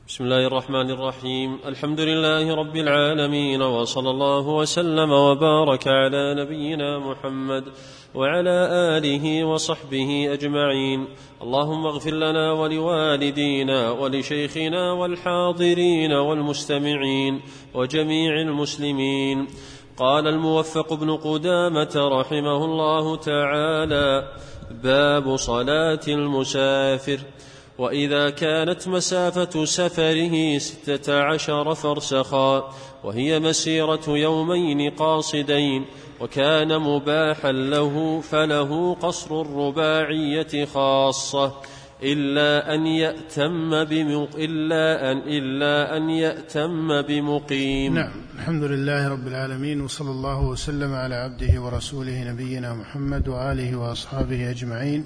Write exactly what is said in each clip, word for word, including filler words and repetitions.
بسم الله الرحمن الرحيم. الحمد لله رب العالمين، وصلى الله وسلم وبارك على نبينا محمد وعلى آله وصحبه أجمعين. اللهم اغفر لنا ولوالدينا ولشيخنا والحاضرين والمستمعين وجميع المسلمين. قال الموفق بن قدامة رحمه الله تعالى: باب صلاة المسافر: وإذا كانت مسافة سفره ستة عشر فرسخا وهي مسيرة يومين قاصدين وكان مباحا له فله قصر الرباعية خاصة إلا أن يأتم بمق... إلا أن إلا أن يأتم بمقيم. نعم، الحمد لله رب العالمين، وصلى الله وسلم على عبده ورسوله نبينا محمد وآله وأصحابه أجمعين.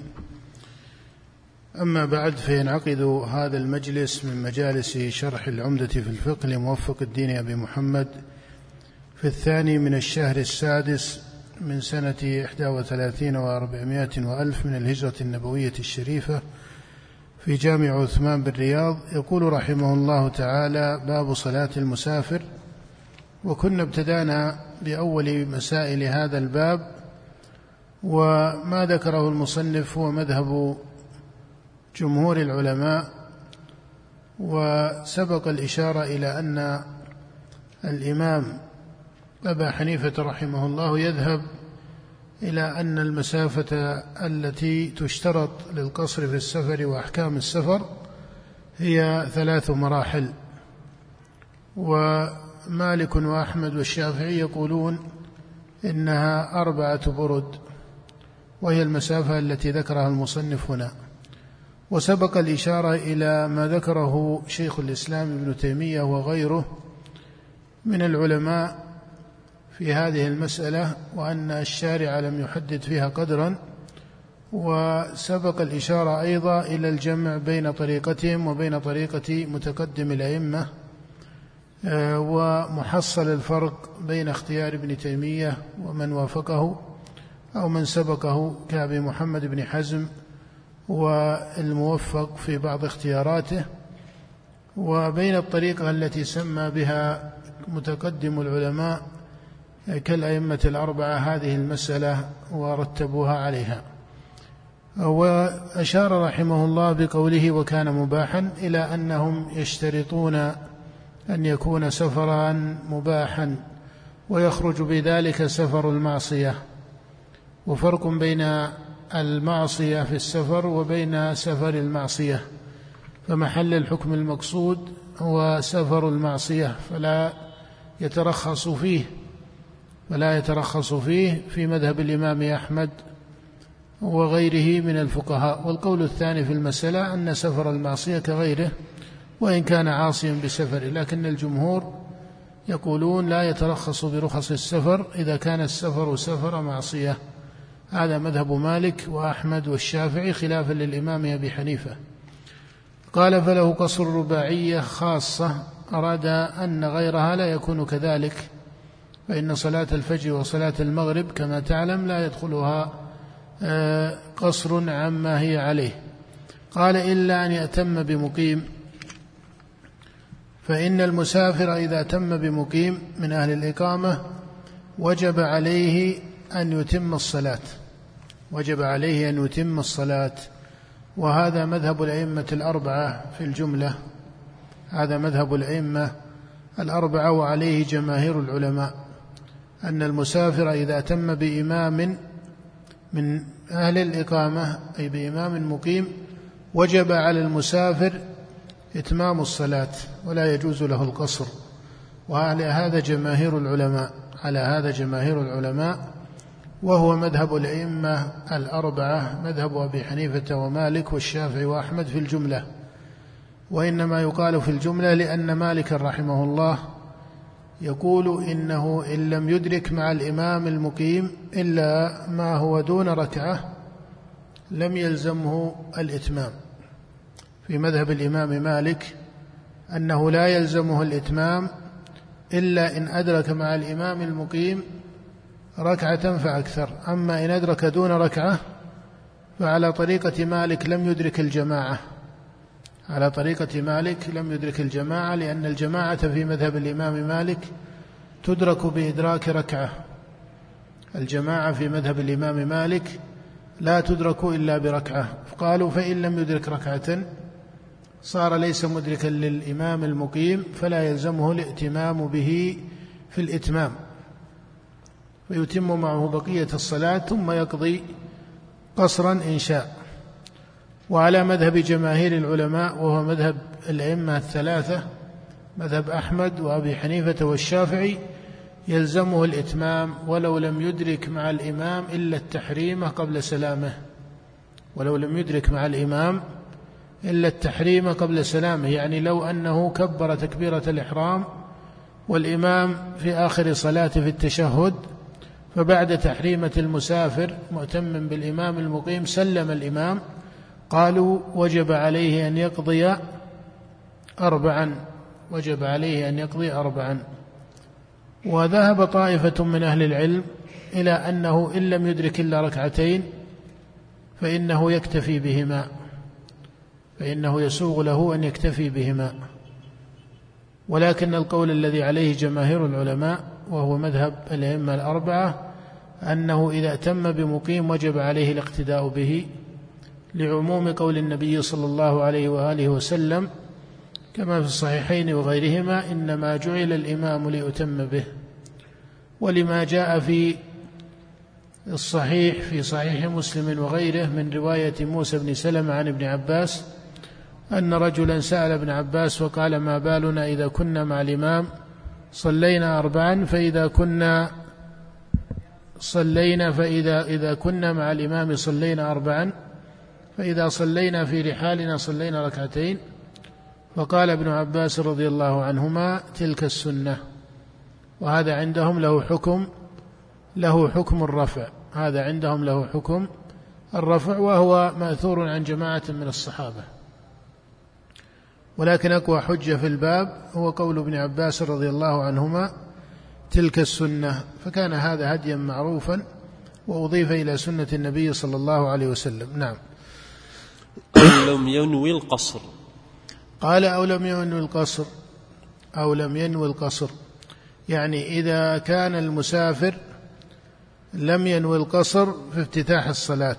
أما بعد، فينعقد هذا المجلس من مجالس شرح العمدة في الفقه لموفق الدين أبي محمد في الثاني من الشهر السادس من سنة إحدى وثلاثين وأربعمائة وألف من الهجرة النبوية الشريفة في جامع عثمان بالرياض. يقول رحمه الله تعالى: باب صلاة المسافر. وكنا ابتدأنا بأول مسائل هذا الباب، وما ذكره المصنف هو مذهب جمهور العلماء، وسبق الإشارة إلى أن الإمام أبا حنيفة رحمه الله يذهب إلى أن المسافة التي تشترط للقصر في السفر وأحكام السفر هي ثلاث مراحل، ومالك وأحمد والشافعي يقولون إنها أربعة برد، وهي المسافة التي ذكرها المصنف هنا. وسبق الإشارة إلى ما ذكره شيخ الإسلام ابن تيمية وغيره من العلماء في هذه المسألة، وأن الشارع لم يحدد فيها قدرا. وسبق الإشارة أيضا إلى الجمع بين طريقتهم وبين طريقة متقدم الأئمة، ومحصل الفرق بين اختيار ابن تيمية ومن وافقه أو من سبقه كأبي محمد بن حزم والموفق في بعض اختياراته، وبين الطريقة التي سمى بها متقدم العلماء كالأئمة الأربعة هذه المسألة ورتبوها عليها. وأشار رحمه الله بقوله وكان مباحا إلى أنهم يشترطون أن يكون سفرا مباحا، ويخرج بذلك سفر المعصية، وفرق بين المعصية في السفر وبين سفر المعصية، فمحل الحكم المقصود هو سفر المعصية، فلا يترخص فيه فلا يترخص فيه في مذهب الإمام أحمد وغيره من الفقهاء. والقول الثاني في المسألة أن سفر المعصية كغيره وإن كان عاصيا بسفره، لكن الجمهور يقولون لا يترخص برخص السفر إذا كان السفر سفر معصية. هذا مذهب مالك وأحمد والشافعي خلافا للإمام أبي حنيفة. قال: فله قصر رباعية خاصة، أراد أن غيرها لا يكون كذلك، فإن صلاة الفجر وصلاة المغرب كما تعلم لا يدخلها قصر عما هي عليه. قال: إلا أن يأتم بمقيم، فإن المسافر إذا تم بمقيم من أهل الإقامة وجب عليه أن يتم الصلاة وجب عليه أن يتم الصلاة وهذا مذهب الأئمة الأربعة في الجملة هذا مذهب الأئمة الأربعة وعليه جماهير العلماء، أن المسافر إذا تم بإمام من أهل الإقامة أي بإمام مقيم وجب على المسافر إتمام الصلاة ولا يجوز له القصر. وعلى هذا جماهير العلماء على هذا جماهير العلماء وهو مذهب الأئمة الأربعة، مذهب أبي حنيفة ومالك والشافعي وأحمد في الجملة. وإنما يقال في الجملة لأن مالك رحمه الله يقول إنه إن لم يدرك مع الإمام المقيم إلا ما هو دون ركعة لم يلزمه الإتمام. في مذهب الإمام مالك أنه لا يلزمه الإتمام إلا إن أدرك مع الإمام المقيم ركعة فأكثر، أما إن أدرك دون ركعة فعلى طريقة مالك لم يدرك الجماعة، على طريقة مالك لم يدرك الجماعة، لأن الجماعة في مذهب الإمام مالك تدرك بإدراك ركعة. الجماعة في مذهب الإمام مالك لا تدرك إلا بركعة، قالوا فإن لم يدرك ركعة صار ليس مدركا للإمام المقيم، فلا يلزمه الائتمام به في الإتمام، فيتم معه بقية الصلاة ثم يقضي قصرا إن شاء. وعلى مذهب جماهير العلماء، وهو مذهب الأئمة الثلاثة، مذهب أحمد وأبي حنيفة والشافعي، يلزمه الإتمام ولو لم يدرك مع الإمام إلا التحريم قبل سلامه، ولو لم يدرك مع الإمام إلا التحريم قبل سلامه، يعني لو أنه كبر تكبيرة الإحرام والإمام في آخر صلاة في التشهد، فبعد تحريمة المسافر مؤتم بالإمام المقيم سلم الإمام، قالوا وجب عليه أن يقضي أربعا، وجب عليه أن يقضي أربعا. وذهب طائفة من أهل العلم إلى أنه إن لم يدرك إلا ركعتين فإنه يكتفي بهما، فإنه يسوغ له أن يكتفي بهما. ولكن القول الذي عليه جماهير العلماء وهو مذهب الأئمة الأربعة أنه إذا أتم بمقيم وجب عليه الاقتداء به، لعموم قول النبي صلى الله عليه وآله وسلم كما في الصحيحين وغيرهما: إنما جعل الإمام ليؤتم به. ولما جاء في الصحيح في صحيح مسلم وغيره من رواية موسى بن سلمة عن ابن عباس أن رجلا سأل ابن عباس وقال: ما بالنا إذا كنا مع الإمام صلينا أربعا، فإذا كنا صلينا فإذا إذا كنا مع الإمام صلينا أربعا، فإذا صلينا في رحالنا صلينا ركعتين. فقال ابن عباس رضي الله عنهما: تلك السنة. وهذا عندهم له حكم له حكم الرفع، هذا عندهم له حكم الرفع، وهو مأثور عن جماعة من الصحابة. ولكن أقوى حجة في الباب هو قول ابن عباس رضي الله عنهما: تلك السنة، فكان هذا هديا معروفا وأضيف إلى سنة النبي صلى الله عليه وسلم. نعم. أو لم ينوي القصر. قال أو لم ينوي القصر، أو لم ينوي القصر، يعني إذا كان المسافر لم ينوي القصر في افتتاح الصلاة،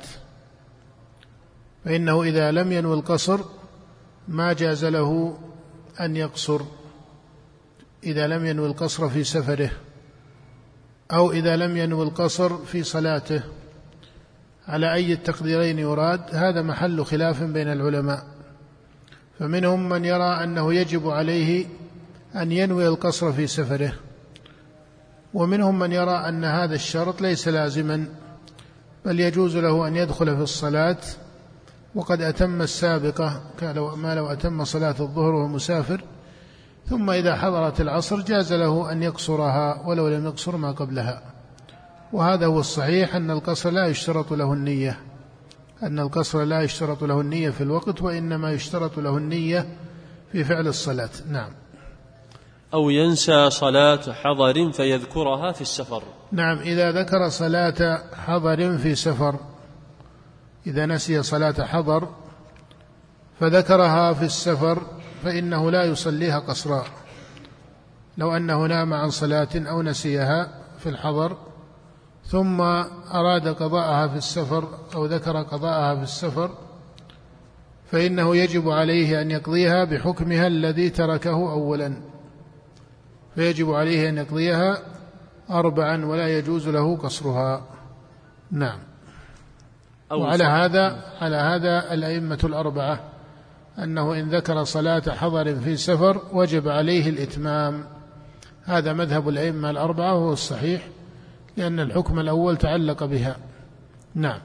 فإنه إذا لم ينوي القصر ما جاز له أن يقصر، إذا لم ينوي القصر في سفره، أو إذا لم ينوي القصر في صلاته، على أي التقديرين يراد، هذا محل خلاف بين العلماء. فمنهم من يرى أنه يجب عليه أن ينوي القصر في سفره، ومنهم من يرى أن هذا الشرط ليس لازما، بل يجوز له أن يدخل في الصلاة وقد أتم السابقة، ما لو أتم صلاة الظهر وهو مسافر، ثم إذا حضرت العصر جاز له أن يقصرها ولو لم يقصر ما قبلها. وهذا هو الصحيح، أن القصر لا يشترط له النية، أن القصر لا يشترط له النية في الوقت، وإنما يشترط له النية في فعل الصلاة. نعم. أو ينسى صلاة حضر فيذكرها في السفر. نعم، إذا ذكر صلاة حضر في سفر، إذا نسي صلاة حضر فذكرها في السفر فإنه لا يصليها قصرا. لو أنه نام عن صلاة أو نسيها في الحضر ثم أراد قضاءها في السفر أو ذكر قضاءها في السفر، فإنه يجب عليه أن يقضيها بحكمها الذي تركه أولا، فيجب عليه أن يقضيها أربعا ولا يجوز له قصرها. نعم. وعلى هذا على هذا الأئمة الأربعة أنه إن ذكر صلاة حضر في سفر وجب عليه الإتمام، هذا مذهب الأئمة الأربعة وهو الصحيح، لأن الحكم الأول تعلق بها. نعم.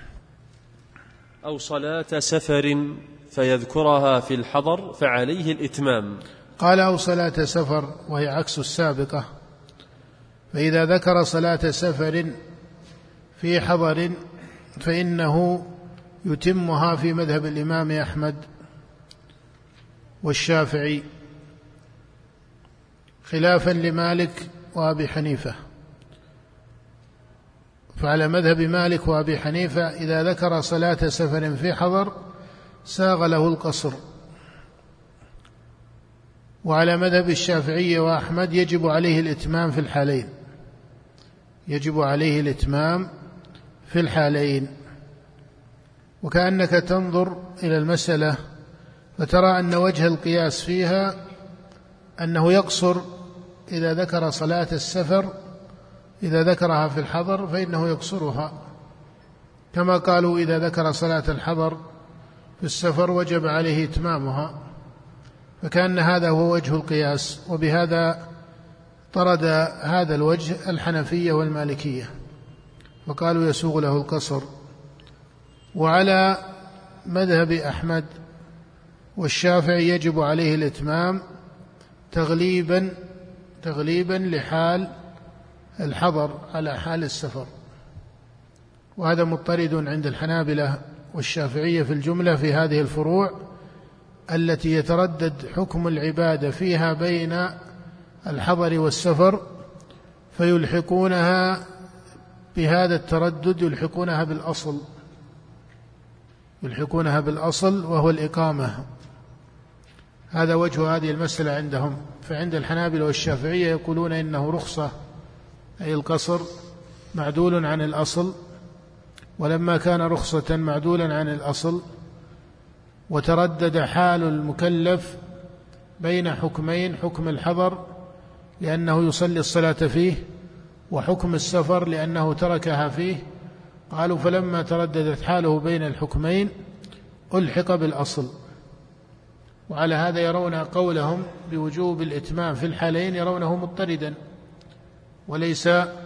أو صلاة سفر فيذكرها في الحضر فعليه الإتمام. قال أو صلاة سفر، وهي عكس السابقة، فإذا ذكر صلاة سفر في حضر فإنه يتمها في مذهب الإمام أحمد والشافعي، خلافا لمالك وأبي حنيفة. فعلى مذهب مالك وأبي حنيفة إذا ذكر صلاة سفر في حضر ساغ له القصر، وعلى مذهب الشافعية وأحمد يجب عليه الإتمام في الحالين، يجب عليه الإتمام في الحالين. وكأنك تنظر إلى المسألة فترى أن وجه القياس فيها أنه يقصر إذا ذكر صلاة السفر، إذا ذكرها في الحضر فإنه يقصرها، كما قالوا إذا ذكر صلاة الحضر في السفر وجب عليه إتمامها، فكأن هذا هو وجه القياس. وبهذا طرد هذا الوجه الحنفية والمالكية وقالوا يسوغ له القصر. وعلى مذهب أحمد والشافعي يجب عليه الإتمام تغليبا تغليبا لحال الحضر على حال السفر، وهذا مضطرد عند الحنابلة والشافعية في الجملة في هذه الفروع التي يتردد حكم العبادة فيها بين الحضر والسفر، فيلحقونها بهذا التردد يلحقونها بالأصل يلحقونها بالأصل وهو الإقامة. هذا وجه هذه المسألة عندهم. فعند الحنابلة والشافعية يقولون إنه رخصة، أي القصر معدول عن الأصل، ولما كان رخصة معدولا عن الأصل وتردد حال المكلف بين حكمين، حكم الحضر لأنه يصلي الصلاة فيه وحكم السفر لأنه تركها فيه، قالوا فلما ترددت حاله بين الحكمين ألحق بالأصل. وعلى هذا يرون قولهم بوجوب الإتمام في الحالين يرونه مضطردا وليس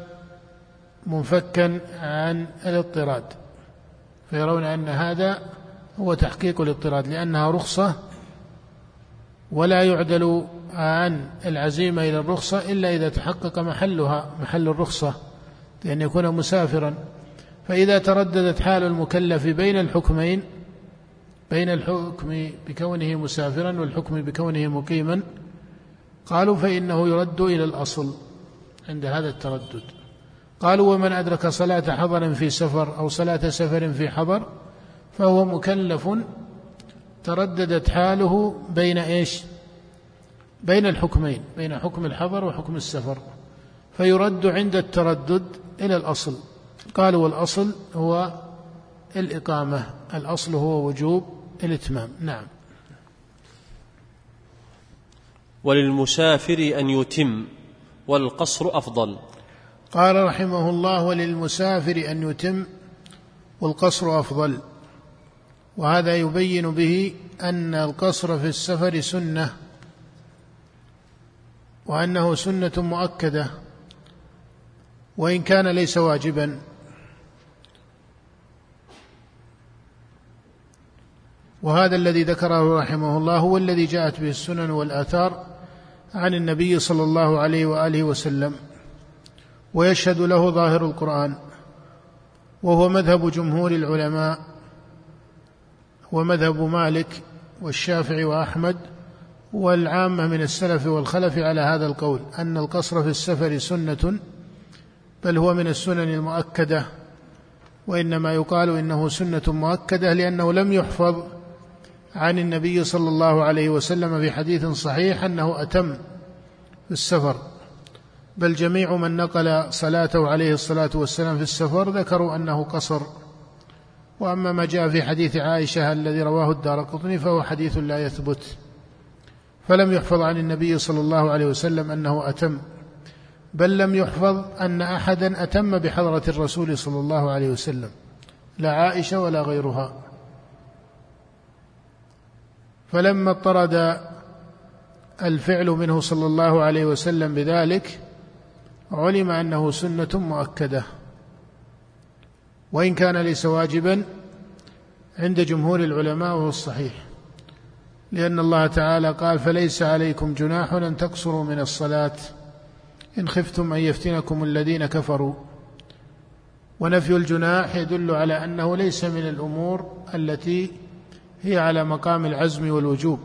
منفكا عن الاضطراد، فيرون أن هذا هو تحقيق الاضطراد لأنها رخصة ولا يعدل عن العزيمة إلى الرخصة إلا إذا تحقق محلها محل الرخصة لأن يكون مسافرا. فإذا ترددت حال المكلف بين الحكمين، بين الحكم بكونه مسافرا والحكم بكونه مقيما، قالوا فإنه يرد إلى الأصل عند هذا التردد. قالوا ومن أدرك صلاة حضر في سفر أو صلاة سفر في حضر فهو مكلف ترددت حاله بين إيش؟ بين الحكمين، بين حكم الحضر وحكم السفر، فيرد عند التردد إلى الأصل. قالوا والأصل هو الإقامة، الأصل هو وجوب الإتمام. نعم. وللمسافر أن يتم والقصر أفضل. قال رحمه الله وللمسافر أن يتم والقصر أفضل. وهذا يبين به أن القصر في السفر سنة، وأنه سنة مؤكدة وإن كان ليس واجبا. وهذا الذي ذكره رحمه الله هو الذي جاءت به السنن والآثار عن النبي صلى الله عليه وآله وسلم، ويشهد له ظاهر القرآن، وهو مذهب جمهور العلماء ومذهب مالك والشافعي وأحمد والعامة من السلف والخلف على هذا القول أن القصر في السفر سنة، بل هو من السنن المؤكدة. وإنما يقال إنه سنة مؤكدة لأنه لم يحفظ عن النبي صلى الله عليه وسلم في حديث صحيح أنه أتم في السفر، بل جميع من نقل صلاته عليه الصلاة والسلام في السفر ذكروا أنه قصر. وأما ما جاء في حديث عائشة الذي رواه الدارقطني فهو حديث لا يثبت، فلم يحفظ عن النبي صلى الله عليه وسلم أنه أتم، بل لم يحفظ أن أحدا أتم بحضرة الرسول صلى الله عليه وسلم، لا عائشة ولا غيرها. فلما اضطرد الفعل منه صلى الله عليه وسلم بذلك علم أنه سنة مؤكدة، وإن كان ليس واجبا عند جمهور العلماء وهو الصحيح، لأن الله تعالى قال فليس عليكم جناح أن تقصروا من الصلاة إن خفتم أن يفتنكم الذين كفروا. ونفي الجناح يدل على أنه ليس من الأمور التي هي على مقام العزم والوجوب.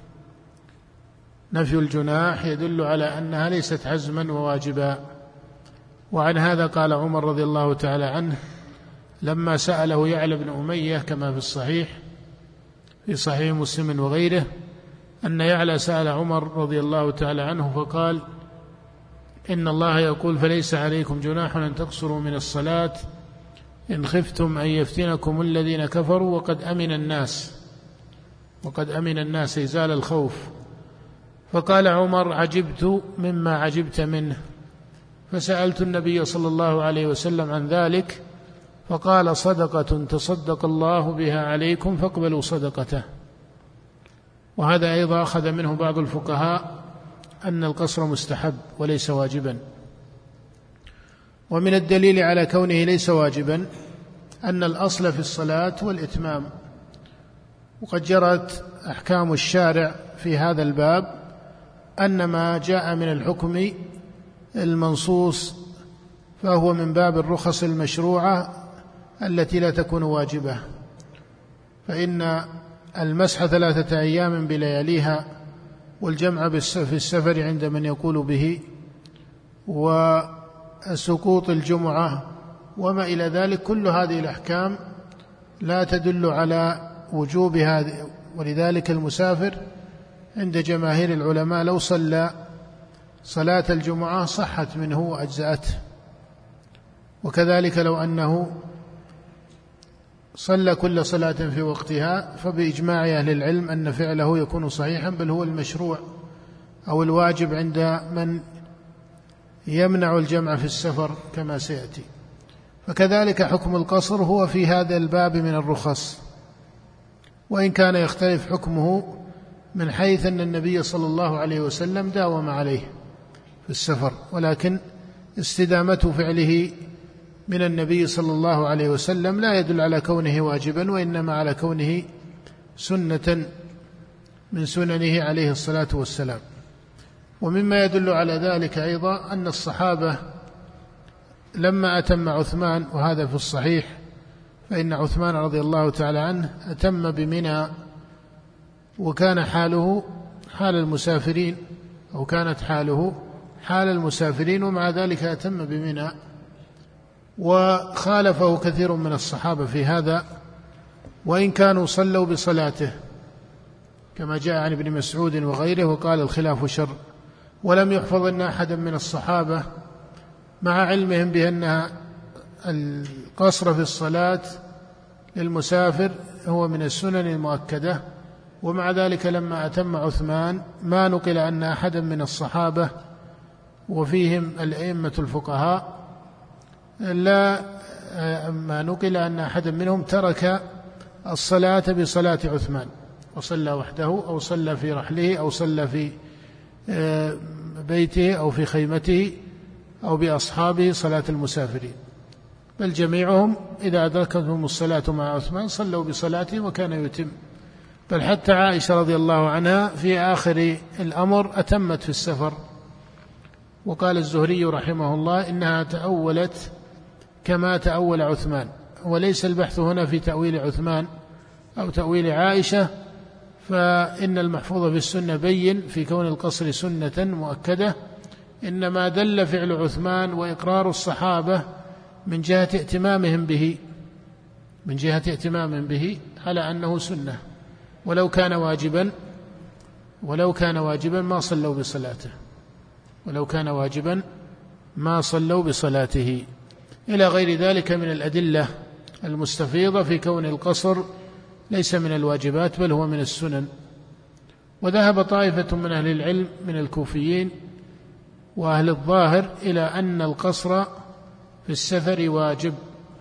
نفي الجناح يدل على أنها ليست عزما وواجبا. وعن هذا قال عمر رضي الله تعالى عنه لما سأله يعلى بن أمية كما في الصحيح في صحيح مسلم وغيره أن يعلى سأل عمر رضي الله تعالى عنه فقال: إن الله يقول: فليس عليكم جناح أن تقصروا من الصلاة إن خفتم أن يفتنكم الذين كفروا وقد أمن الناس وقد أمن الناس إزال الخوف. فقال عمر: عجبت مما عجبت منه، فسألت النبي صلى الله عليه وسلم عن ذلك فقال: صدقة تصدق الله بها عليكم فاقبلوا صدقته. وهذا أيضا أخذ منه بعض الفقهاء أن القصر مستحب وليس واجبا. ومن الدليل على كونه ليس واجبا أن الأصل في الصلاة والإتمام، وقد جرت أحكام الشارع في هذا الباب أن ما جاء من الحكم المنصوص فهو من باب الرخص المشروعة التي لا تكون واجبة، فإن المسح ثلاثة أيام بلياليها والجمع في السفر عند من يقول به وسقوط الجمعة وما إلى ذلك، كل هذه الأحكام لا تدل على وجوب هذه. ولذلك المسافر عند جماهير العلماء لو صلى صلاة الجمعة صحت منه وأجزأته، وكذلك لو أنه صلى كل صلاة في وقتها فبإجماع أهل العلم أن فعله يكون صحيحا، بل هو المشروع أو الواجب عند من يمنع الجمع في السفر كما سيأتي. فكذلك حكم القصر هو في هذا الباب من الرخص، وإن كان يختلف حكمه من حيث أن النبي صلى الله عليه وسلم داوم عليه في السفر، ولكن استدامة فعله من النبي صلى الله عليه وسلم لا يدل على كونه واجبا، وإنما على كونه سنة من سننه عليه الصلاة والسلام. ومما يدل على ذلك أيضا أن الصحابة لما أتم عثمان، وهذا في الصحيح، فإن عثمان رضي الله تعالى عنه أتم بمنى، وكان حاله حال المسافرين أو كانت حاله حال المسافرين، ومع ذلك أتم بمنى، وخالفه كثير من الصحابة في هذا، وإن كانوا صلوا بصلاته كما جاء عن ابن مسعود وغيره، وقال: الخلاف شر. ولم يحفظ أن أحدا من الصحابة مع علمهم بأن القصر في الصلاة للمسافر هو من السنن المؤكدة، ومع ذلك لما أتم عثمان ما نقل أن أحدا من الصحابة وفيهم الأئمة الفقهاء لا ما نقل أن أحدا منهم ترك الصلاة بصلاة عثمان وصلى وحده أو صلى في رحله أو صلى في بيته أو في خيمته أو بأصحابه صلاة المسافرين، بل جميعهم إذا أدركتهم الصلاة مع عثمان صلوا بصلاته وكان يتم. بل حتى عائشة رضي الله عنها في آخر الأمر أتمت في السفر، وقال الزهري رحمه الله إنها تأولت كما تأول عثمان. وليس البحث هنا في تأويل عثمان أو تأويل عائشة، فإن المحفوظ في السنة بين في كون القصر سنة مؤكدة، إنما دل فعل عثمان وإقرار الصحابة من جهة ائتمامهم به من جهة ائتمامهم به على أنه سنة، ولو كان واجبا ولو كان واجبا ما صلوا بصلاته ولو كان واجبا ما صلوا بصلاته إلى غير ذلك من الأدلة المستفيضة في كون القصر ليس من الواجبات بل هو من السنن. وذهب طائفة من أهل العلم من الكوفيين وأهل الظاهر إلى أن القصر في السفر واجب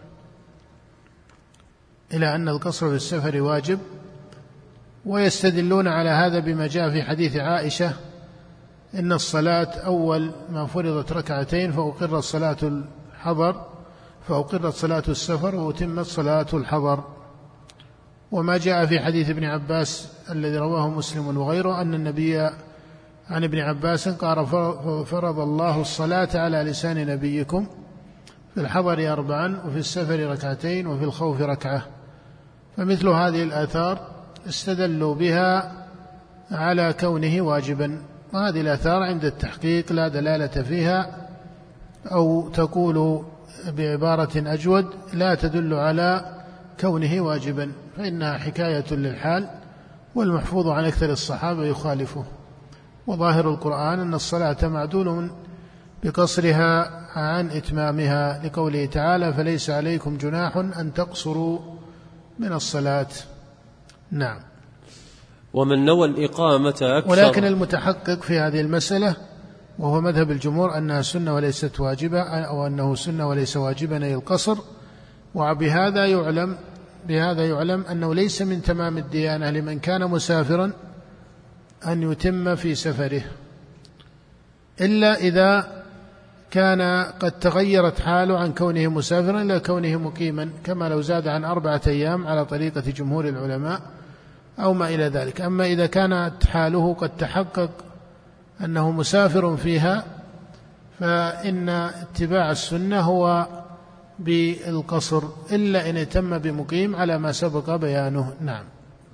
إلى أن القصر في السفر واجب ويستدلون على هذا بما جاء في حديث عائشة: إن الصلاة أول ما فرضت ركعتين فأقرت صلاة الحضر فأقرت صلاة السفر وأتمت صلاة الحضر. وما جاء في حديث ابن عباس الذي رواه مسلم وغيره أن النبي عن ابن عباس قال: فرض الله الصلاة على لسان نبيكم في الحضر أربعا وفي السفر ركعتين وفي الخوف ركعة. فمثل هذه الآثار استدلوا بها على كونه واجبا، وهذه الآثار عند التحقيق لا دلالة فيها، أو تقول بعبارة أجود لا تدل على كونه واجبا، فإنها حكاية للحال والمحفوظ عن أكثر الصحابة يخالفه. وظاهر القرآن أن الصلاة معدول بقصرها عن إتمامها، لقوله تعالى فليس عليكم جناح أن تقصروا من الصلاة. نعم. ومن نوى الإقامة أكثر، ولكن المتحقق في هذه المسألة وهو مذهب الجمهور أنها سنة وليست واجبة، أو أنه سنة وليس واجبا أي القصر. وبهذا يعلم بهذا يعلم أنه ليس من تمام الديانة لمن كان مسافرا أن يتم في سفره، إلا إذا كان قد تغيرت حاله عن كونه مسافرا إلى كونه مقيما، كما لو زاد عن أربعة أيام على طريقة جمهور العلماء أو ما إلى ذلك. أما إذا كانت حاله قد تحقق أنه مسافر فيها، فإن اتباع السنة هو بالقصر، إلا إن تم بمقيم على ما سبق بيانه. نعم.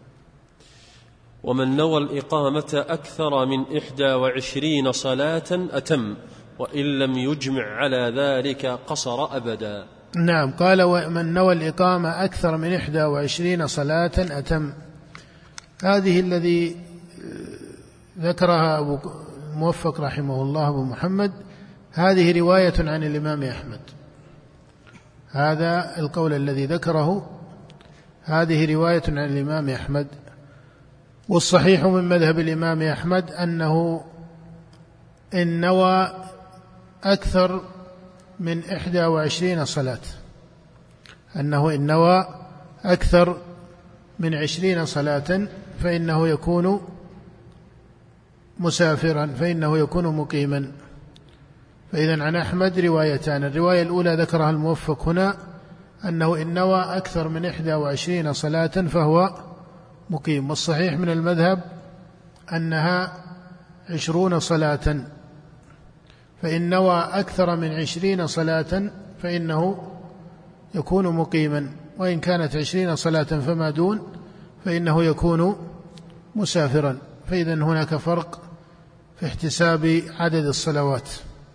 ومن نوى الإقامة أكثر من إحدى وعشرين صلاة أتم، وإن لم يجمع على ذلك قصر أبدا. نعم. قال ومن نوى الإقامة أكثر من إحدى وعشرين صلاة أتم، هذه الذي ذكرها أبو موفق رحمه الله أبو محمد، هذه رواية عن الإمام أحمد. هذا القول الذي ذكره هذه رواية عن الإمام أحمد. والصحيح من مذهب الإمام أحمد أنه إن نوى أكثر من إحدى وعشرين صلاة، أنه إن نوى أكثر من عشرين صلاة فإنه يكون مسافرا، فإنه يكون مقيما. فإذن عن أحمد روايتان، الرواية الأولى ذكرها الموفق هنا أنه إن نوى أكثر من إحدى وعشرين صلاة فهو مقيم. والصحيح من المذهب أنها عشرون صلاة، فإن نوى أكثر من عشرين صلاة فإنه يكون مقيما، وإن كانت عشرين صلاة فما دون فإنه يكون مسافرا. فإذن هناك فرق في احتساب عدد الصلوات.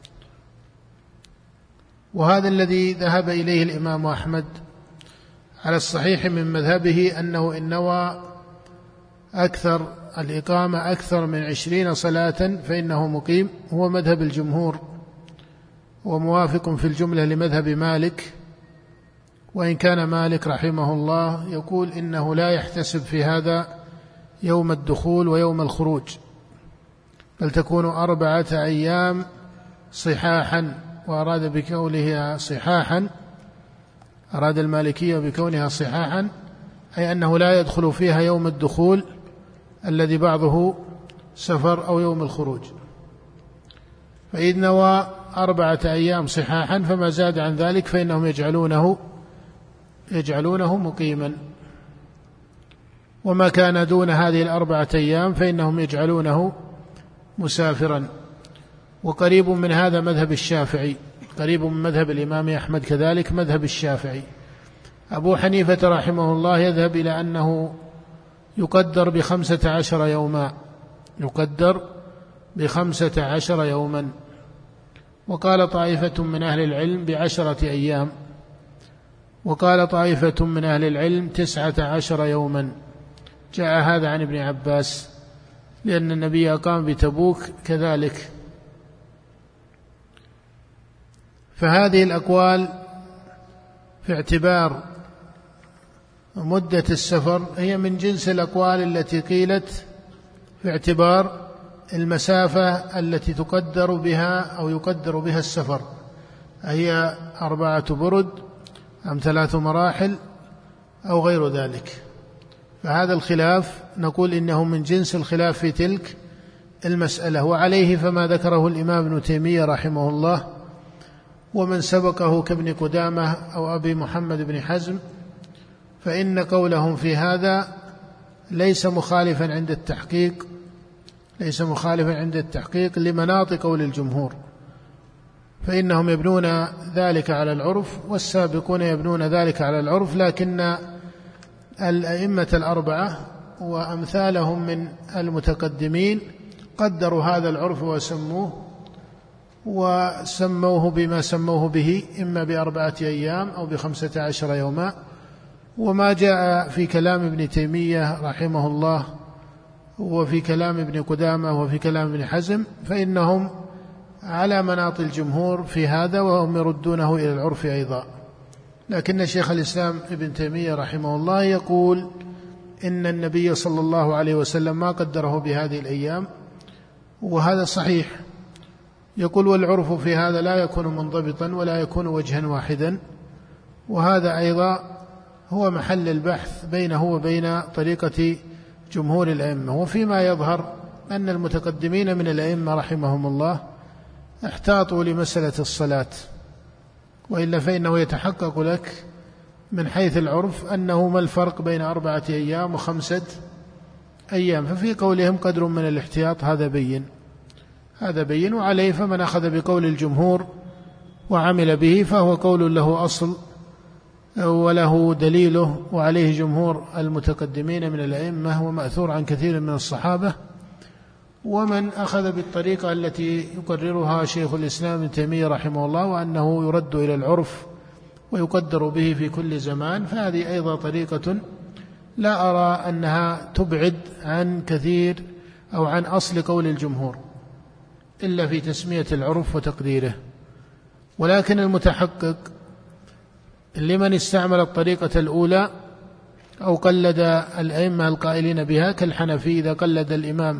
وهذا الذي ذهب إليه الإمام أحمد على الصحيح من مذهبه، أنه إن نوى أكثر الإقامة أكثر من عشرين صلاة فإنه مقيم، هو مذهب الجمهور، وموافق في الجملة لمذهب مالك. وإن كان مالك رحمه الله يقول إنه لا يحتسب في هذا يوم الدخول ويوم الخروج، بل تكون أربعة أيام صحاحا. وأراد بكونها صحاحا، أراد المالكية بكونها صحاحا أي أنه لا يدخل فيها يوم الدخول الذي بعضه سفر أو يوم الخروج. فإذ نوى أربعة أيام صحاحا فما زاد عن ذلك فإنهم يجعلونه يجعلونه مقيما، وما كان دون هذه الأربعة أيام فإنهم يجعلونه مسافرا. وقريب من هذا مذهب الشافعي، قريب من مذهب الإمام أحمد كذلك مذهب الشافعي. أبو حنيفة رحمه الله يذهب إلى أنه يقدر بخمسة عشر يوما، يقدر بخمسة عشر يوما. وقال طائفة من أهل العلم بعشرة أيام، وقال طائفة من أهل العلم تسعة عشر يوما. جاء هذا عن ابن عباس لأن النبي أقام بتبوك كذلك. فهذه الأقوال في اعتبار مدة السفر هي من جنس الأقوال التي قيلت في اعتبار المسافة التي تقدر بها أو يقدر بها السفر، هي أربعة برد أم ثلاث مراحل أو غير ذلك. فهذا الخلاف نقول إنه من جنس الخلاف في تلك المسألة. وعليه فما ذكره الإمام ابن تيمية رحمه الله ومن سبقه كابن قدامة أو أبي محمد بن حزم، فإن قولهم في هذا ليس مخالفا عند التحقيق ليس مخالفا عند التحقيق لمناط قول الجمهور، فإنهم يبنون ذلك على العرف والسابقون يبنون ذلك على العرف. لكن الأئمة الأربعة وأمثالهم من المتقدمين قدروا هذا العرف وسموه وسموه بما سموه به، إما بأربعة أيام أو بخمسة عشر يوما. وما جاء في كلام ابن تيمية رحمه الله وفي كلام ابن قدامة وفي كلام ابن حزم، فإنهم على مناط الجمهور في هذا، وهم يردونه إلى العرف أيضا. لكن شيخ الإسلام ابن تيمية رحمه الله يقول إن النبي صلى الله عليه وسلم ما قدره بهذه الأيام، وهذا صحيح. يقول والعرف في هذا لا يكون منضبطا ولا يكون وجها واحدا، وهذا أيضا هو محل البحث بينه وبين طريقة جمهور الأئمة. وفيما يظهر أن المتقدمين من الأئمة رحمهم الله احتاطوا لمسألة الصلاة، وإلا فإنه يتحقق لك من حيث العرف أنه ما الفرق بين أربعة أيام وخمسة أيام، ففي قولهم قدر من الاحتياط، هذا بين هذا بين وعليه فمن أخذ بقول الجمهور وعمل به فهو قول له أصل وله دليله، وعليه جمهور المتقدمين من الأئمة ومأثور عن كثير من الصحابة. ومن أخذ بالطريقة التي يقررها شيخ الإسلام ابن تيمية رحمه الله، وأنه يرد إلى العرف ويقدر به في كل زمان، فهذه أيضا طريقة لا أرى أنها تبعد عن كثير أو عن أصل قول الجمهور إلا في تسمية العرف وتقديره. ولكن المتحقق لمن استعمل الطريقة الأولى أو قلد الأئمة القائلين بها كالحنفي إذا قلد الإمام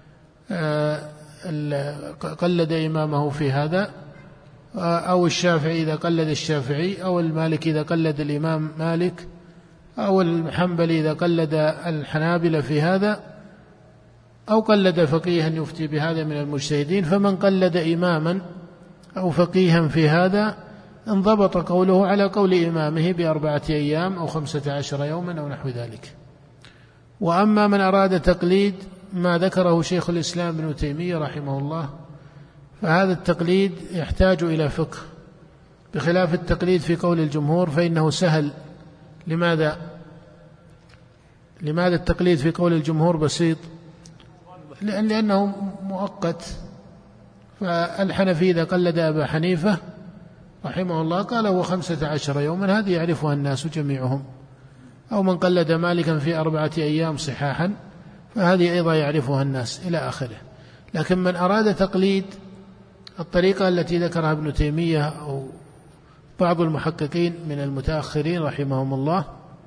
قلد إمامه في هذا، أو الشافعي إذا قلد الشافعي، أو المالك إذا قلد الإمام مالك، أو الحنبلي إذا قلد الحنابلة في هذا، أو قلد فقيها يفتي بهذا من المجتهدين. فمن قلد إماما أو فقيها في هذا انضبط قوله على قول إمامه بأربعة أيام أو خمسة عشر يوما أو نحو ذلك. وأما من أراد تقليد ما ذكره شيخ الإسلام ابن تيمية رحمه الله، فهذا التقليد يحتاج إلى فقه، بخلاف التقليد في قول الجمهور فإنه سهل. لماذا؟ لماذا التقليد في قول الجمهور بسيط؟ لأن لأنه مؤقت. فالحنفي إذا قلد أبا حنيفة رحمه الله قال هو خمسة عشر يوما، هذه يعرفها الناس جميعهم. أو من قلد مالكا في أربعة أيام صحاحا، فهذه أيضا يعرفها الناس إلى آخره. لكن من أراد تقليد الطريقة التي ذكرها ابن تيمية أو بعض المحققين من المتأخرين رحمهم الله،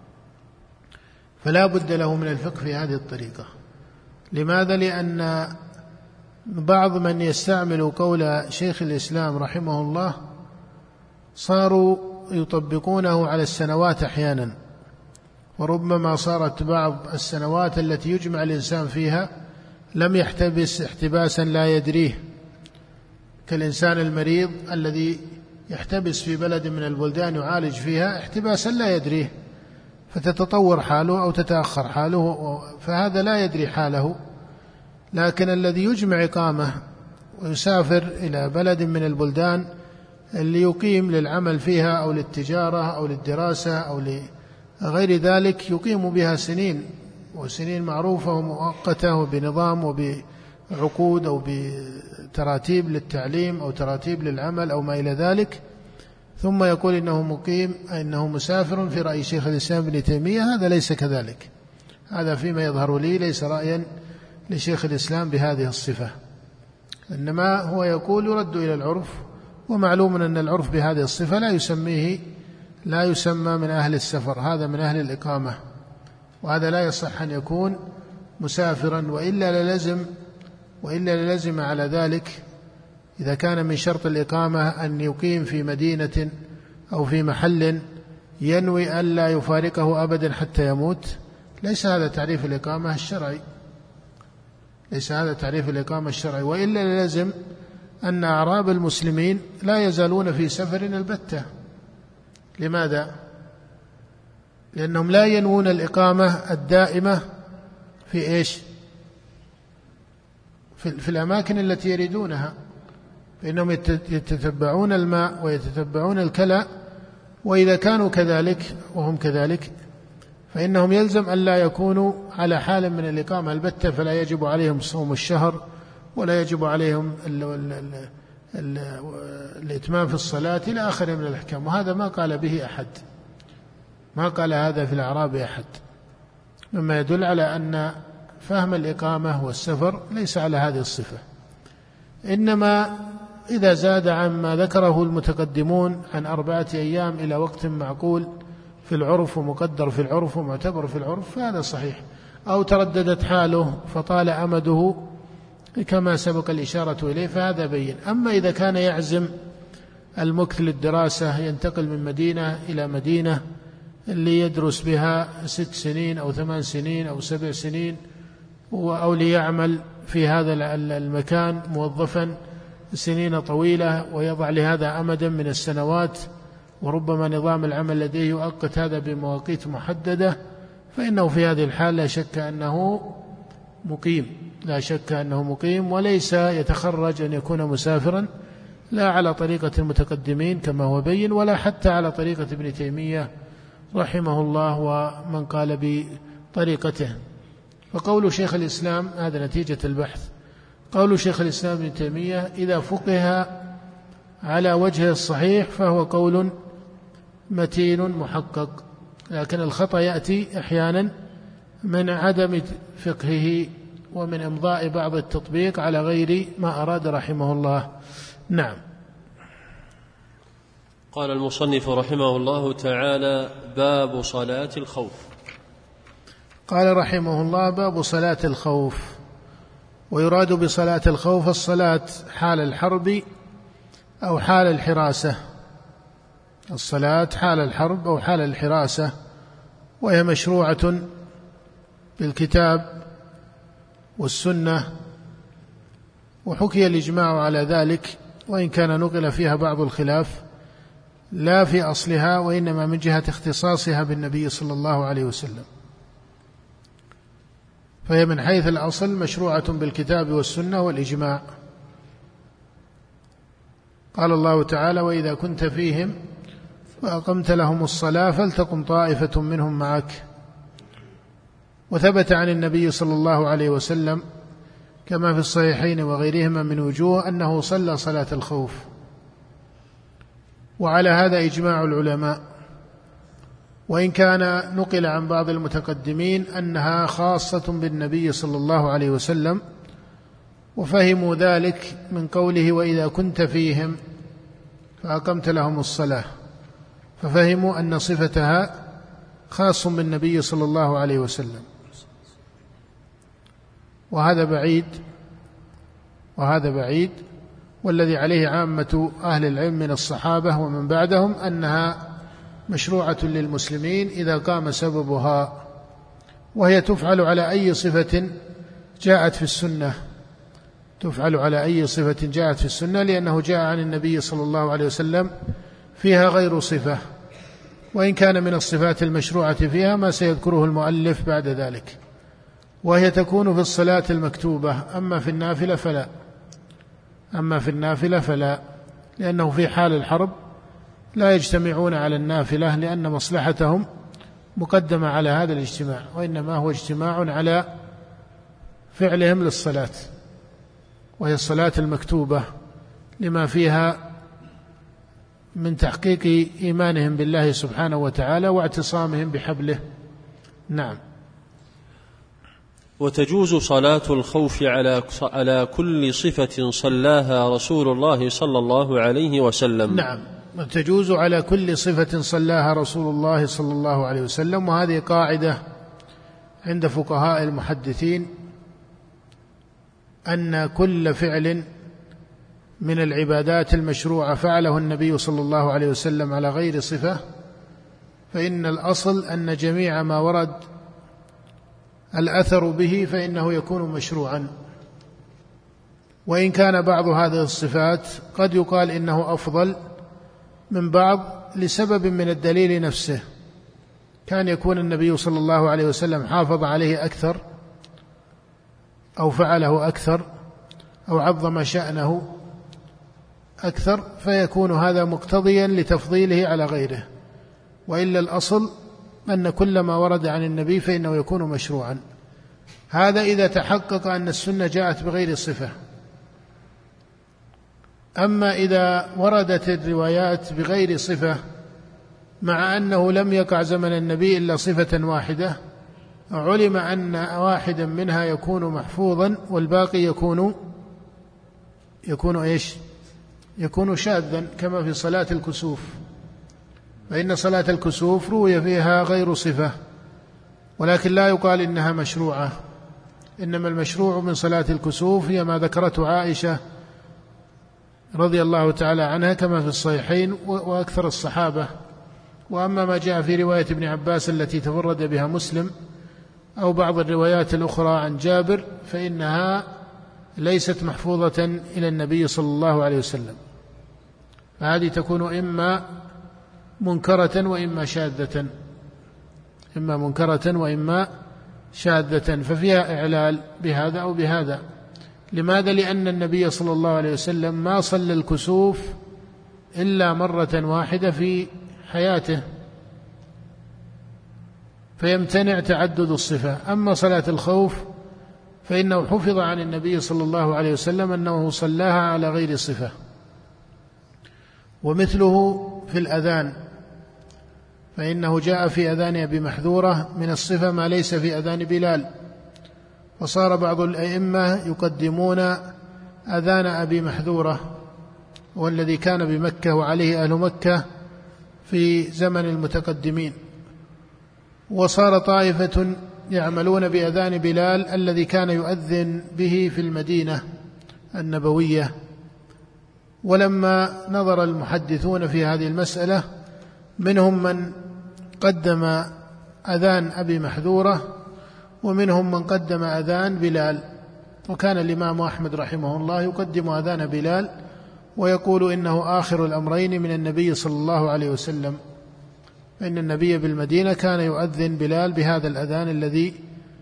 فلا بد له من الفقه في هذه الطريقة. لماذا؟ لأن بعض من يستعمل قول شيخ الإسلام رحمه الله صاروا يطبقونه على السنوات أحيانا، وربما صارت بعض السنوات التي يجمع الإنسان فيها لم يحتبس احتباسا لا يدريه، كالإنسان المريض الذي يحتبس في بلد من البلدان يعالج فيها احتباسا لا يدريه، فتتطور حاله أو تتأخر حاله، فهذا لا يدري حاله. لكن الذي يجمع إقامة ويسافر إلى بلد من البلدان اللي يقيم للعمل فيها أو للتجارة أو للدراسة أو لغير ذلك، يقيم بها سنين، وسنين معروفة ومؤقتة وبنظام وبعقود أو بتراتيب للتعليم أو تراتيب للعمل أو ما إلى ذلك، ثم يقول إنه مقيم إنه مسافر. في رأي شيخ الإسلام ابن تيمية هذا ليس كذلك، هذا فيما يظهر لي ليس رأيا لشيخ الإسلام بهذه الصفة، إنما هو يقول يرد إلى العرف. ومعلوم أن العرف بهذه الصفة لا يسميه لا يسمى من أهل السفر، هذا من أهل الإقامة، وهذا لا يصح أن يكون مسافرا، وإلا للزم وإلا للزم على ذلك إذا كان من شرط الإقامة أن يقيم في مدينة أو في محل ينوي ألا يفارقه أبدا حتى يموت. ليس هذا تعريف الإقامة الشرعي، ليس هذا تعريف الإقامة الشرعي، وإلا لازم أن أعراب المسلمين لا يزالون في سفر البتة. لماذا؟ لأنهم لا ينوون الإقامة الدائمة في إيش؟ في, في الأماكن التي يريدونها، فإنهم يتتبعون الماء ويتتبعون الكلى، وإذا كانوا كذلك وهم كذلك فإنهم يلزم أن لا يكونوا على حال من الإقامة البتة، فلا يجب عليهم صوم الشهر ولا يجب عليهم ال ال ال ال الإتمام في الصلاة إلى آخر من الأحكام. وهذا ما قال به أحد، ما قال هذا في الأعراب أحد، مما يدل على أن فهم الإقامة والسفر ليس على هذه الصفة، إنما إذا زاد عما ذكره المتقدمون عن أربعة أيام إلى وقت معقول في العرف ومقدر في العرف ومعتبر في العرف فهذا صحيح، أو ترددت حاله فطال أمده كما سبق الإشارة إليه فهذا بين. أما إذا كان يعزم المكث للدراسة ينتقل من مدينة إلى مدينة اللي يدرس بها ست سنين أو ثمان سنين أو سبع سنين، أو ليعمل في هذا المكان موظفا سنين طويلة ويضع لهذا أمدا من السنوات، وربما نظام العمل لديه يؤقت هذا بمواقيت محددة، فإنه في هذه الحال لا شك أنه مقيم، لا شك أنه مقيم، وليس يتخرج أن يكون مسافرا، لا على طريقة المتقدمين كما هو بين، ولا حتى على طريقة ابن تيمية رحمه الله ومن قال بطريقته. فقول شيخ الإسلام هذا نتيجة البحث، قول شيخ الإسلام ابن تيمية إذا فقه على وجه الصحيح فهو قول متين محقق، لكن الخطأ يأتي أحيانا من عدم فقهه ومن إمضاء بعض التطبيق على غير ما أراد رحمه الله. نعم. قال المصنف رحمه الله تعالى: باب صلاة الخوف. قال رحمه الله: باب صلاة الخوف. ويراد بصلاة الخوف الصلاة حال الحرب أو حال الحراسة، الصلاة حال الحرب أو حال الحراسة، وهي مشروعة بالكتاب والسنة، وحكي الإجماع على ذلك، وإن كان نقل فيها بعض الخلاف لا في أصلها وإنما من جهة اختصاصها بالنبي صلى الله عليه وسلم، فهي من حيث الأصل مشروعة بالكتاب والسنة والإجماع. قال الله تعالى: وإذا كنت فيهم فأقمت لهم الصلاة فلتقم طائفة منهم معك. وثبت عن النبي صلى الله عليه وسلم كما في الصحيحين وغيرهما من وجوه أنه صلى صلاة الخوف، وعلى هذا إجماع العلماء، وإن كان نقل عن بعض المتقدمين أنها خاصة بالنبي صلى الله عليه وسلم، وفهموا ذلك من قوله: وإذا كنت فيهم فأقمت لهم الصلاة، ففهموا أن صفتها خاص بالنبي صلى الله عليه وسلم، وهذا بعيد وهذا بعيد والذي عليه عامة أهل العلم من الصحابة ومن بعدهم أنها مشروعة للمسلمين إذا قام سببها، وهي تفعل على أي صفة جاءت في السنة، تفعل على أي صفة جاءت في السنة، لأنه جاء عن النبي صلى الله عليه وسلم فيها غير صفة، وإن كان من الصفات المشروعة فيها ما سيذكره المؤلف بعد ذلك، وهي تكون في الصلاة المكتوبة، أما في النافلة فلا أما في النافلة فلا لأنه في حال الحرب لا يجتمعون على النافلة، لأن مصلحتهم مقدمة على هذا الاجتماع، وإنما هو اجتماع على فعلهم للصلاة، وهي الصلاة المكتوبة لما فيها من تحقيق إيمانهم بالله سبحانه وتعالى واعتصامهم بحبله. نعم. وتجوز صلاة الخوف على على كل صفة صلاها رسول الله صلى الله عليه وسلم. نعم، تجوز على كل صفة صلاها رسول الله صلى الله عليه وسلم، وهذه قاعدة عند فقهاء المحدثين أن كل فعل من العبادات المشروعة فعله النبي صلى الله عليه وسلم على غير صفة، فإن الأصل أن جميع ما ورد الأثر به فإنه يكون مشروعا، وإن كان بعض هذه الصفات قد يقال إنه أفضل من بعض لسبب من الدليل نفسه، كان يكون النبي صلى الله عليه وسلم حافظ عليه أكثر أو فعله أكثر أو عظم شأنه أكثر، فيكون هذا مقتضيا لتفضيله على غيره، وإلا الأصل أن كل ما ورد عن النبي فإنه يكون مشروعا. هذا إذا تحقق أن السنة جاءت بغير صفة. أما إذا وردت الروايات بغير صفة مع أنه لم يقع زمن النبي إلا صفة واحدة، علم أن واحدا منها يكون محفوظا والباقي يكون يكون إيش يكون شاذا، كما في صلاة الكسوف، فإن صلاة الكسوف روي فيها غير صفة، ولكن لا يقال إنها مشروعة، إنما المشروع من صلاة الكسوف هي ما ذكرته عائشة رضي الله تعالى عنها كما في الصحيحين وأكثر الصحابة. وأما ما جاء في رواية ابن عباس التي تفرد بها مسلم أو بعض الروايات الأخرى عن جابر فإنها ليست محفوظة إلى النبي صلى الله عليه وسلم، فهذه تكون إما منكرة وإما شاذة، إما منكرة وإما شاذة، ففيها إعلال بهذا أو بهذا. لماذا؟ لأن النبي صلى الله عليه وسلم ما صلى الكسوف إلا مرة واحدة في حياته، فيمتنع تعدد الصفة. أما صلاة الخوف فإنه حفظ عن النبي صلى الله عليه وسلم أنه صلاها على غير صفة. ومثله في الأذان، فإنه جاء في أذان أبي محذورة من الصفة ما ليس في أذان بلال، وصار بعض الأئمة يقدمون أذان أبي محذورة والذي كان بمكة وعليه أهل مكة في زمن المتقدمين، وصار طائفة يعملون بأذان بلال الذي كان يؤذن به في المدينة النبوية. ولما نظر المحدثون في هذه المسألة منهم من قدم أذان أبي محذورة ومنهم من قدم أذان بلال، وكان الإمام أحمد رحمه الله يقدم أذان بلال ويقول إنه آخر الأمرين من النبي صلى الله عليه وسلم، فإن النبي بالمدينة كان يؤذن بلال بهذا الأذان الذي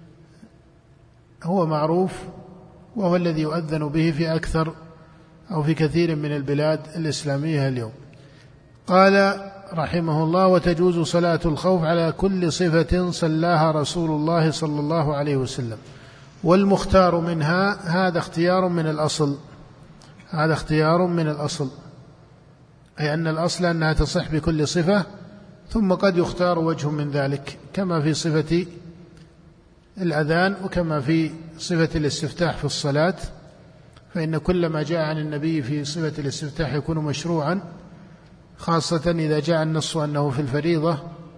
هو معروف وهو الذي يؤذن به في أكثر أو في كثير من البلاد الإسلامية اليوم. قال رحمه الله: وتجوز صلاة الخوف على كل صفة صلاها رسول الله صلى الله عليه وسلم. والمختار منها، هذا اختيار من الأصل، هذا اختيار من الأصل، أي أن الأصل أنها تصح بكل صفة، ثم قد يختار وجه من ذلك كما في صفة الأذان وكما في صفة الاستفتاح في الصلاة، فإن كل ما جاء عن النبي في صفة الاستفتاح يكون مشروعا، خاصة إذا جاء النص أنه في الفريضة.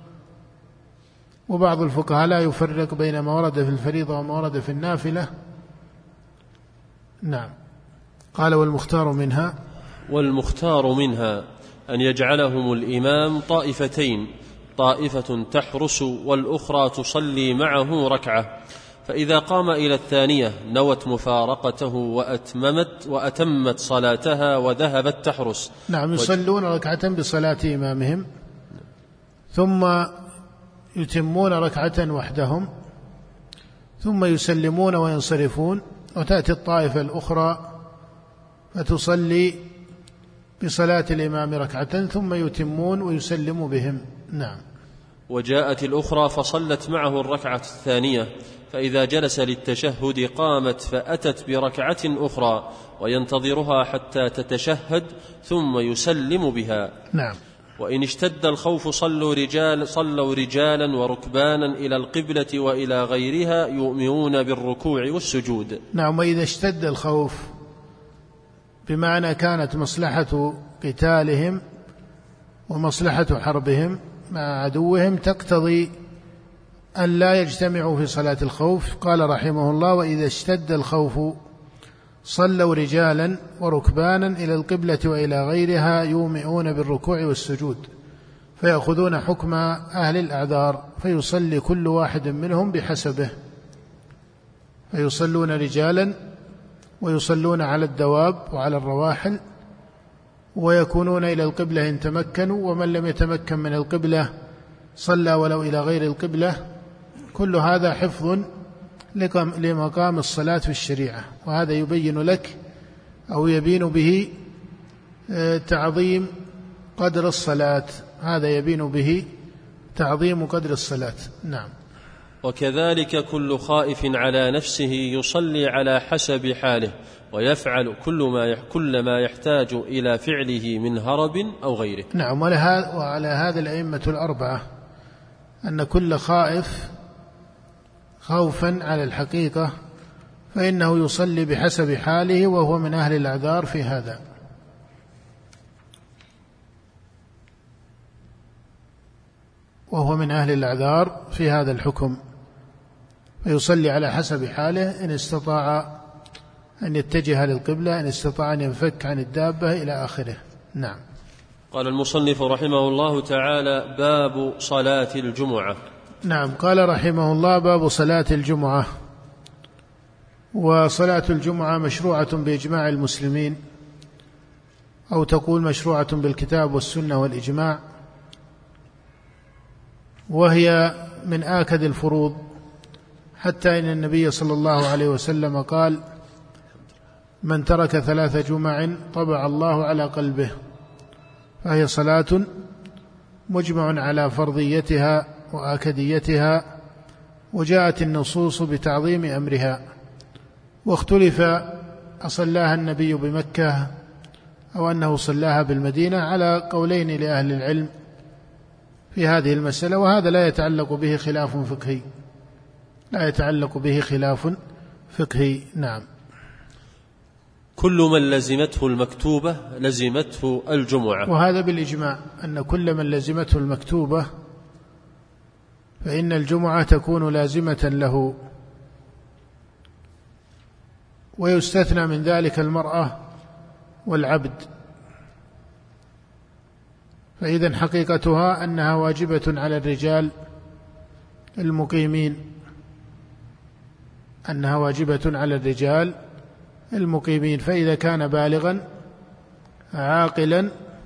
وبعض الفقهاء لا يفرق بين ما ورد في الفريضة وما ورد في النافلة. نعم. قال: والمختار منها والمختار منها أن يجعلهم الإمام طائفتين، طائفة تحرس والأخرى تصلي معه ركعة، فإذا قام إلى الثانية نوت مفارقته وأتممت وأتمت صلاتها وذهبت تحرس. نعم، يصلون ركعة بصلاة إمامهم ثم يتمون ركعة وحدهم ثم يسلمون وينصرفون، وتأتي الطائفة الأخرى فتصلي بصلاة الإمام ركعة ثم يتمون ويسلم بهم. نعم. وجاءت الأخرى فصلت معه الركعة الثانية، فإذا جلس للتشهد قامت فأتت بركعة أخرى وينتظرها حتى تتشهد ثم يسلم بها. نعم. وإن اشتد الخوف صلوا, رجال صلوا رجالا وركبانا إلى القبلة وإلى غيرها يؤمنون بالركوع والسجود. نعم. وإذا اشتد الخوف بمعنى كانت مصلحة قتالهم ومصلحة حربهم مع عدوهم تقتضي أن لا يجتمعوا في صلاة الخوف، قال رحمه الله: وإذا اشتد الخوف صلوا رجالا وركبانا إلى القبلة وإلى غيرها يومئون بالركوع والسجود، فيأخذون حكم أهل الأعذار، فيصلي كل واحد منهم بحسبه، فيصلون رجالا ويصلون على الدواب وعلى الرواحل، ويكونون إلى القبلة إن تمكنوا، ومن لم يتمكن من القبلة صلى ولو إلى غير القبلة. كل هذا حفظ لمقام الصلاة في الشريعة، وهذا يبين لك أو يبين به تعظيم قدر الصلاة، هذا يبين به تعظيم قدر الصلاة. نعم. وكذلك كل خائف على نفسه يصلي على حسب حاله، ويفعل كل ما كل ما يحتاج إلى فعله من هرب أو غيره. نعم. وعلى هذا الأئمة الأربعة أن كل خائف خوفا على الحقيقة فإنه يصلي بحسب حاله، وهو من أهل الأعذار في هذا. وهو من أهل الأعذار في هذا الحكم، فيصلي على حسب حاله، إن استطاع أن يتجه للقبلة، إن استطاع أن ينفك عن الدابة إلى آخره. نعم. قال المصنف رحمه الله تعالى: باب صلاة الجمعة. نعم. قال رحمه الله: باب صلاة الجمعة. وصلاة الجمعة مشروعة بإجماع المسلمين، أو تقول مشروعة بالكتاب والسنة والإجماع، وهي من آكد الفروض، حتى إن النبي صلى الله عليه وسلم قال: من ترك ثلاث جمع طبع الله على قلبه. فهي صلاة مجمع على فرضيتها وآكديتها، وجاءت النصوص بتعظيم أمرها، واختلف أصلاها النبي بمكة أو أنه صلاها بالمدينة، على قولين لأهل العلم في هذه المسألة، وهذا لا يتعلق به خلاف فقهي، لا يتعلق به خلاف فقهي. نعم. كل من لزمته المكتوبة لزمته الجمعة. وهذا بالإجماع، أن كل من لزمته المكتوبة فإن الجمعة تكون لازمة له، ويستثنى من ذلك المرأة والعبد، فإذن حقيقتها أنها واجبة على الرجال المقيمين، أنها واجبة على الرجال المقيمين، فإذا كان بالغا عاقلا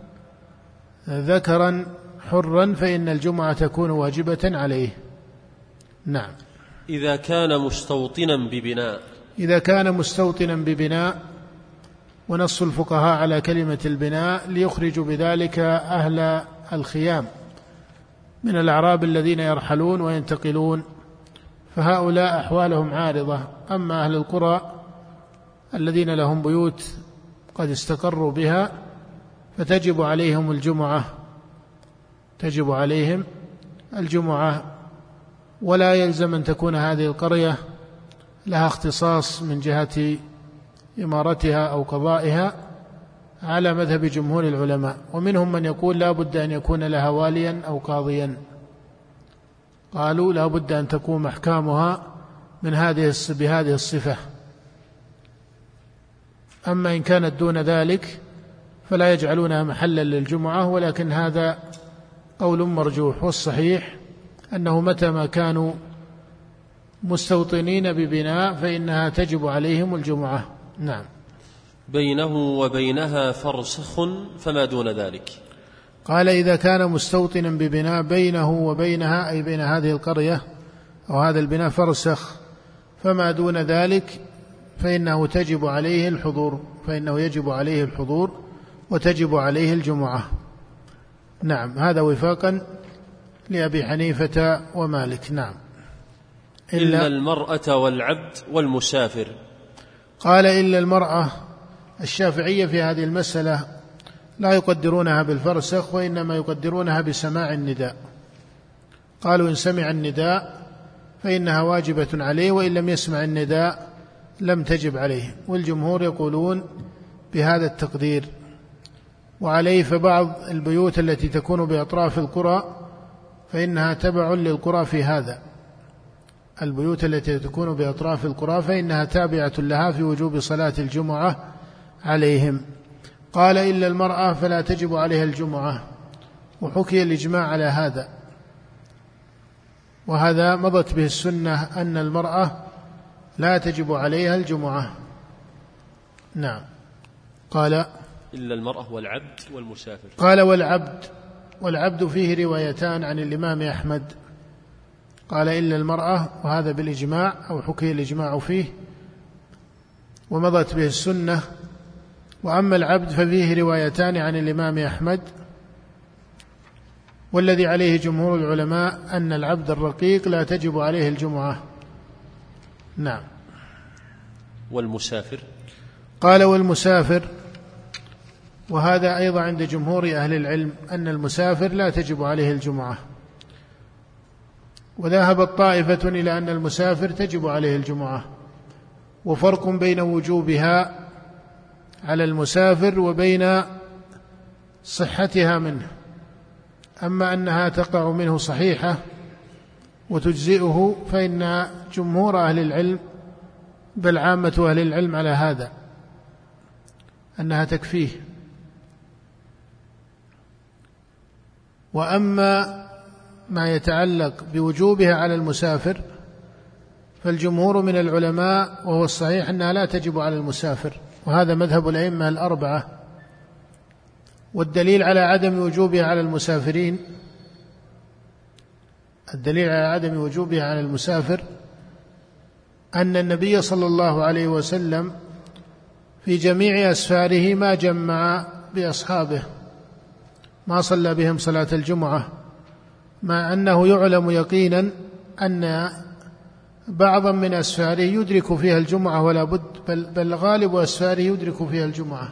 ذكرا حرا فإن الجمعة تكون واجبة عليه. نعم. إذا كان مستوطنا ببناء. إذا كان مستوطنا ببناء، ونص الفقهاء على كلمة البناء ليخرجوا بذلك أهل الخيام من الأعراب الذين يرحلون وينتقلون، فهؤلاء أحوالهم عارضة. أما أهل القرى الذين لهم بيوت قد استقروا بها فتجب عليهم الجمعة، تجب عليهم الجمعة، ولا يلزم أن تكون هذه القرية لها اختصاص من جهة إمارتها أو قضائها على مذهب جمهور العلماء. ومنهم من يقول لا بد أن يكون لها واليا أو قاضيا، قالوا لا بد أن تقوم أحكامها من هذه بهذه الصفة. أما إن كانت دون ذلك فلا يجعلونها محلا للجمعة، ولكن هذا قول مرجوح، والصحيح أنه متى ما كانوا مستوطنين ببناء فإنها تجب عليهم الجمعة. نعم. بينه وبينها فرسخ فما دون ذلك. قال: إذا كان مستوطنا ببناء بينه وبينها، أي بين هذه القرية أو هذا البناء فرسخ، فما دون ذلك فإنه تجب عليه الحضور، فإنه يجب عليه الحضور وتجب عليه الجمعة. نعم. هذا وفاقا لأبي حنيفة ومالك. نعم. إلا, إلا المرأة والعبد والمسافر. قال: إلا المرأة. الشافعية في هذه المسألة لا يقدرونها بالفرسخ، وإنما يقدرونها بسماع النداء. قالوا: إن سمع النداء فإنها واجبة عليه، وإن لم يسمع النداء لم تجب عليه. والجمهور يقولون بهذا التقدير. وعليه فبعض البيوت التي تكون بأطراف القرى فإنها تبع للقرى في هذا، البيوت التي تكون بأطراف القرى فإنها تابعة لها في وجوب صلاة الجمعة عليهم. قال: إلا المرأة فلا تجب عليها الجمعة، وحكي الإجماع على هذا، وهذا مضت به السنة أن المرأة لا تجب عليها الجمعة. نعم. قال: إلا المرأة والعبد والمسافر. قال: والعبد. والعبد فيه روايتان عن الإمام أحمد، قال: إلا المرأة، وهذا بالإجماع أو حكي الإجماع فيه ومضت به السنة. وأما العبد ففيه روايتان عن الإمام أحمد، والذي عليه جمهور العلماء أن العبد الرقيق لا تجب عليه الجمعة. نعم. والمسافر. قال: والمسافر، وهذا أيضا عند جمهور أهل العلم أن المسافر لا تجب عليه الجمعة. وذهبت طائفة إلى أن المسافر تجب عليه الجمعة، وفرق بين وجوبها على المسافر وبين صحتها منه. أما أنها تقع منه صحيحة وتجزئه فإن جمهور أهل العلم بل عامة أهل العلم على هذا أنها تكفيه. وأما ما يتعلق بوجوبها على المسافر فالجمهور من العلماء وهو الصحيح أنها لا تجب على المسافر، وهذا مذهب الأئمة الأربعة. والدليل على عدم وجوبها على المسافرين الدليل على عدم وجوبها على المسافر أن النبي صلى الله عليه وسلم في جميع أسفاره ما جمع بأصحابه، ما صلى بهم صلاة الجمعة، مع أنه يعلم يقينا أن بعضا من أسفاره يدرك فيها الجمعة ولا بد، بل, بل غالب أسفاره يدرك فيها الجمعة.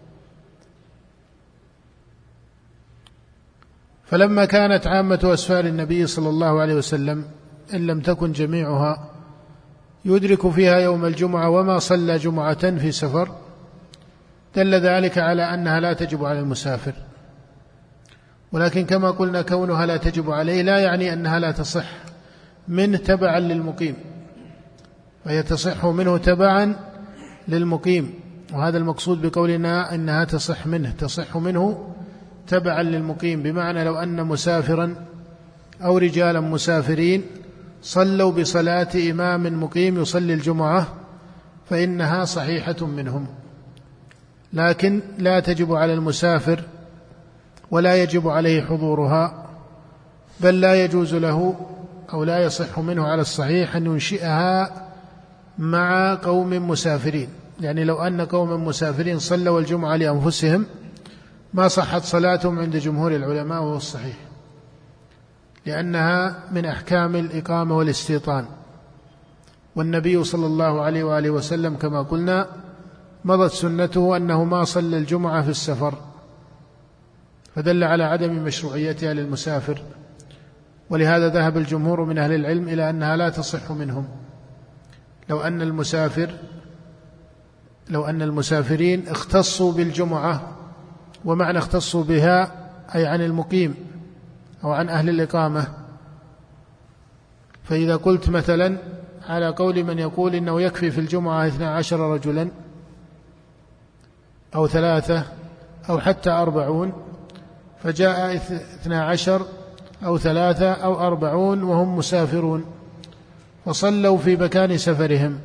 فلما كانت عامة أسفار النبي صلى الله عليه وسلم إن لم تكن جميعها يدرك فيها يوم الجمعة وما صلى جمعة في سفر، دل ذلك على أنها لا تجب على المسافر. ولكن كما قلنا كونها لا تجب عليه لا يعني أنها لا تصح منه تبعا للمقيم، فهي تصح منه تبعا للمقيم، وهذا المقصود بقولنا أنها تصح منه تصح منه تبعا للمقيم، بمعنى لو أن مسافرا أو رجالا مسافرين صلوا بصلاة إمام مقيم يصلي الجمعة فإنها صحيحة منهم، لكن لا تجب على المسافر ولا يجب عليه حضورها، بل لا يجوز له أو لا يصح منه على الصحيح أن ينشئها مع قوم مسافرين. يعني لو أن قوم مسافرين صلوا الجمعة لأنفسهم ما صحت صلاتهم عند جمهور العلماء، وهو الصحيح، لأنها من أحكام الإقامة والاستيطان. والنبي صلى الله عليه وآله وسلم كما قلنا مضت سنته أنه ما صلى الجمعة في السفر، فدل على عدم مشروعيتها للمسافر. ولهذا ذهب الجمهور من أهل العلم إلى أنها لا تصح منهم. لو أن المسافر لو أن المسافرين اختصوا بالجمعة، ومعنى اختصوا بها أي عن المقيم أو عن أهل الإقامة، فإذا قلت مثلا على قول من يقول إنه يكفي في الجمعة اثنا عشر رجلا أو ثلاثة أو حتى أربعون، فجاء اثنا عشر أو ثلاثة أو أربعون وهم مسافرون وصلوا في مكان سفرهم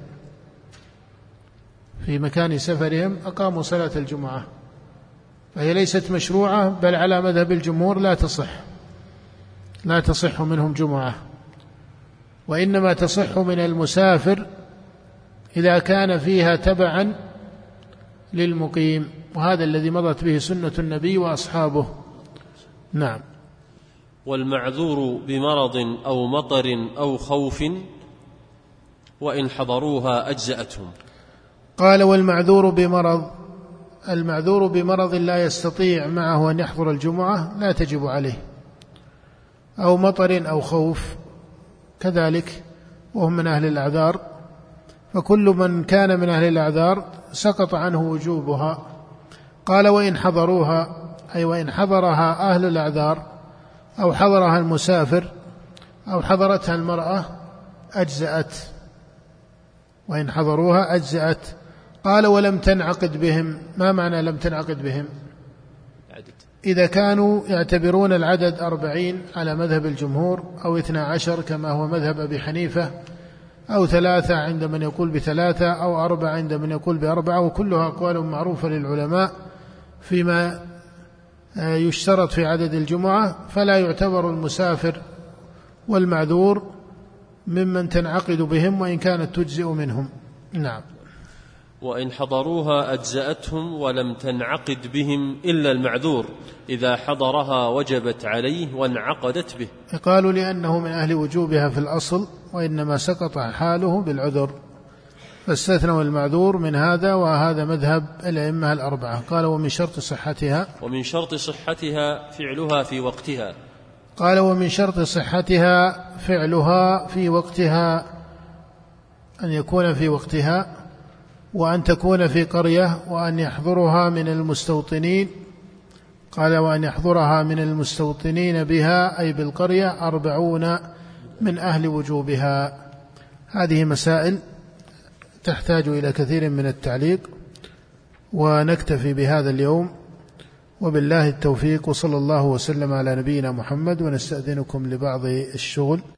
في مكان سفرهم أقاموا صلاة الجمعة، فهي ليست مشروعة، بل على مذهب الجمهور لا تصح لا تصح منهم جمعة، وإنما تصح من المسافر إذا كان فيها تبعا للمقيم، وهذا الذي مضت به سنة النبي وأصحابه. نعم. والمعذور بمرض أو مطر أو خوف وإن حضروها أجزأتهم. قال والمعذور بمرض، المعذور بمرض لا يستطيع معه أن يحضر الجمعة لا تجب عليه، أو مطر أو خوف كذلك وهم من أهل الأعذار، فكل من كان من أهل الأعذار سقط عنه وجوبها. قال وإن حضروها، أي وإن حضرها أهل الأعذار أو حضرها المسافر أو حضرتها المرأة أجزأت، وإن حضروها أجزأت. قال ولم تنعقد بهم. ما معنى لم تنعقد بهم؟ إذا كانوا يعتبرون العدد أربعين على مذهب الجمهور أو اثنا عشر كما هو مذهب أبي حنيفة، أو ثلاثة عند من يقول بثلاثة، أو أربعة عند من يقول بأربعة، وكلها أقوال معروفة للعلماء فيما يشترط في عدد الجمعة، فلا يعتبر المسافر والمعذور ممن تنعقد بهم وإن كانت تجزئ منهم. نعم. وإن حضروها أجزأتهم ولم تنعقد بهم إلا المعذور، إذا حضرها وجبت عليه وانعقدت به. قالوا لأنه من أهل وجوبها في الأصل، وإنما سقط حاله بالعذر، فاستثنوا المعذور من هذا، وهذا مذهب الأئمة الأربعة. قال ومن شرط صحتها ومن شرط صحتها فعلها في وقتها. قال ومن شرط صحتها فعلها في وقتها، أن يكون في وقتها، وأن تكون في قرية، وأن يحضرها من المستوطنين. قال وأن يحضرها من المستوطنين بها أي بالقرية أربعون من أهل وجوبها. هذه مسائل تحتاج إلى كثير من التعليق، ونكتفي بهذا اليوم، وبالله التوفيق، وصلى الله وسلم على نبينا محمد. ونستأذنكم لبعض الشغل.